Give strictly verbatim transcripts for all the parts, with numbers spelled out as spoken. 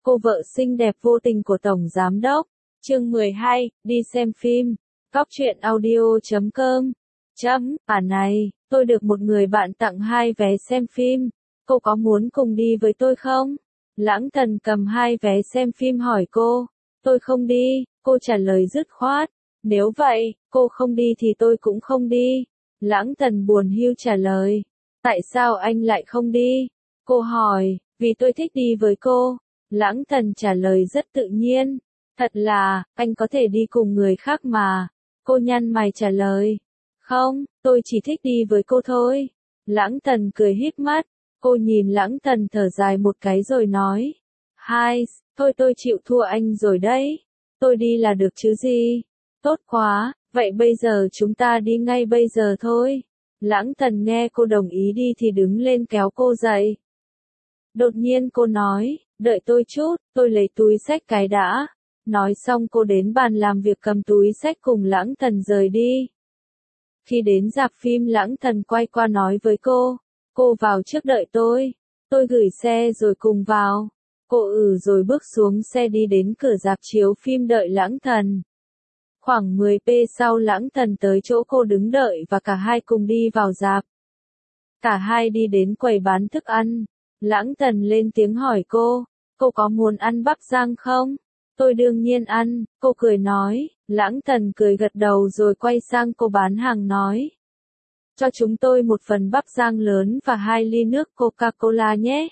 Cô vợ xinh đẹp vô tình của Tổng Giám Đốc. Chương mười hai, đi xem phim. Góc truyện audio chấm com. Chấm, à này, tôi được một người bạn tặng hai vé xem phim. Cô có muốn cùng đi với tôi không? Lãng Thần cầm hai vé xem phim hỏi cô. Tôi không đi, cô trả lời dứt khoát. Nếu vậy, cô không đi thì tôi cũng không đi. Lãng Thần buồn hiu trả lời. Tại sao anh lại không đi? Cô hỏi, vì tôi thích đi với cô. Lãng Thần trả lời rất tự nhiên. Thật là, anh có thể đi cùng người khác mà. Cô nhăn mày trả lời. Không, tôi chỉ thích đi với cô thôi. Lãng Thần cười híp mắt. Cô nhìn Lãng Thần thở dài một cái rồi nói. Hai, thôi tôi chịu thua anh rồi đấy. Tôi đi là được chứ gì. Tốt quá, vậy bây giờ chúng ta đi ngay bây giờ thôi. Lãng Thần nghe cô đồng ý đi thì đứng lên kéo cô dậy. Đột nhiên cô nói, đợi tôi chút, tôi lấy túi xách cái đã. Nói xong cô đến bàn làm việc cầm túi xách cùng Lãng Thần rời đi. Khi đến rạp phim Lãng Thần quay qua nói với cô, cô vào trước đợi tôi. Tôi gửi xe rồi cùng vào. Cô ừ rồi bước xuống xe đi đến cửa rạp chiếu phim đợi Lãng Thần. Khoảng mười phút sau Lãng Thần tới chỗ cô đứng đợi và cả hai cùng đi vào rạp. Cả hai đi đến quầy bán thức ăn. Lãng Thần lên tiếng hỏi cô, cô có muốn ăn bắp rang không? Tôi đương nhiên ăn, cô cười nói. Lãng Thần cười gật đầu rồi quay sang cô bán hàng nói. Cho chúng tôi một phần bắp rang lớn và hai ly nước Coca-Cola nhé.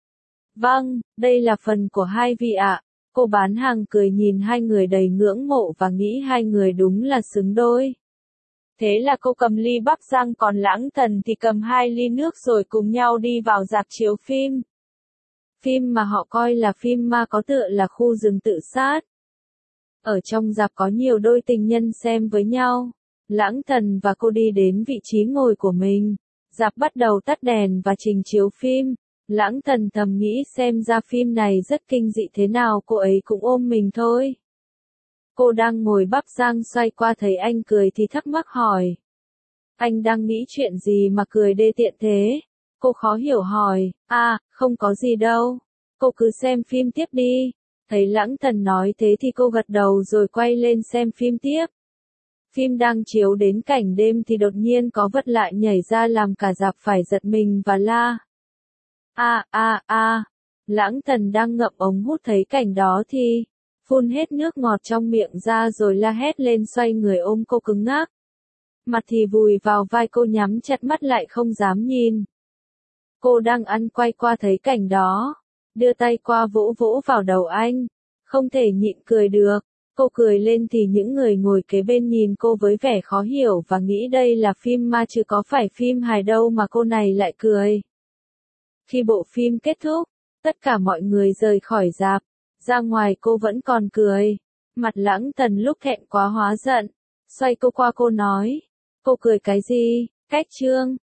Vâng, đây là phần của hai vị ạ. Cô bán hàng cười nhìn hai người đầy ngưỡng mộ và nghĩ hai người đúng là xứng đôi. Thế là cô cầm ly bắp rang còn Lãng Thần thì cầm hai ly nước rồi cùng nhau đi vào rạp chiếu phim. Phim mà họ coi là phim ma có tựa là Khu rừng tự sát. Ở trong rạp có nhiều đôi tình nhân xem với nhau. Lãng Thần và cô đi đến vị trí ngồi của mình. Rạp bắt đầu tắt đèn và trình chiếu phim. Lãng Thần thầm nghĩ xem ra phim này rất kinh dị thế nào cô ấy cũng ôm mình thôi. Cô đang ngồi bắp rang xoay qua thấy anh cười thì thắc mắc hỏi. Anh đang nghĩ chuyện gì mà cười đê tiện thế? Cô khó hiểu hỏi, à, không có gì đâu. Cô cứ xem phim tiếp đi. Thấy Lãng Thần nói thế thì cô gật đầu rồi quay lên xem phim tiếp. Phim đang chiếu đến cảnh đêm thì đột nhiên có vật lạ nhảy ra làm cả rạp phải giật mình và la. A a a, Lãng Thần đang ngậm ống hút thấy cảnh đó thì phun hết nước ngọt trong miệng ra rồi la hét lên xoay người ôm cô cứng ngắc. Mặt thì vùi vào vai cô nhắm chặt mắt lại không dám nhìn. Cô đang ăn quay qua thấy cảnh đó, đưa tay qua vỗ vỗ vào đầu anh, không thể nhịn cười được. Cô cười lên thì những người ngồi kế bên nhìn cô với vẻ khó hiểu và nghĩ đây là phim ma chứ có phải phim hài đâu mà cô này lại cười. Khi bộ phim kết thúc, tất cả mọi người rời khỏi rạp, ra ngoài cô vẫn còn cười. Mặt Lãng Thần lúc thẹn quá hóa giận, xoay cô qua cô nói, cô cười cái gì, cách trương,